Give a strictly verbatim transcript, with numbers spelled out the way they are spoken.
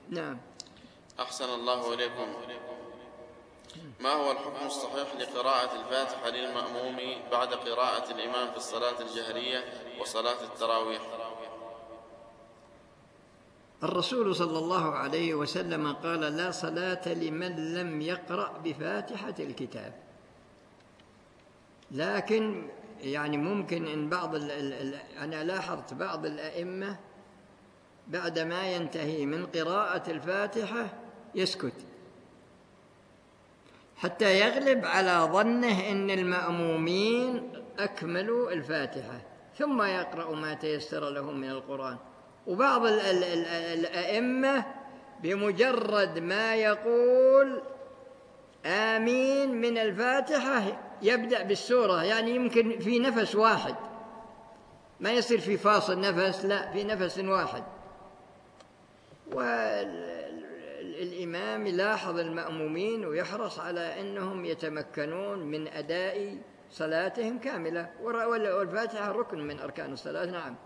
نعم. أحسن الله إليكم. ما هو الحكم الصحيح لقراءة الفاتحة للمأموم بعد قراءة الإمام في الصلاة الجهرية وصلاة التراويح؟ الرسول صلى الله عليه وسلم قال: لا صلاة لمن لم يقرأ بفاتحة الكتاب. لكن يعني ممكن إن بعض ال ال أنا لاحظت بعض الأئمة بعدما ينتهي من قراءة الفاتحة يسكت حتى يغلب على ظنه أن المأمومين أكملوا الفاتحة، ثم يقرأ ما تيسر لهم من القرآن. وبعض ال ال ال الأئمة بمجرد ما يقول آمين من الفاتحة يبدأ بالسورة، يعني يمكن في نفس واحد، ما يصير في فاصل نفس، لا، في نفس واحد. والإمام يلاحظ المأمومين ويحرص على أنهم يتمكنون من أداء صلاتهم كاملة، والفاتحة ركن من أركان الصلاة. نعم.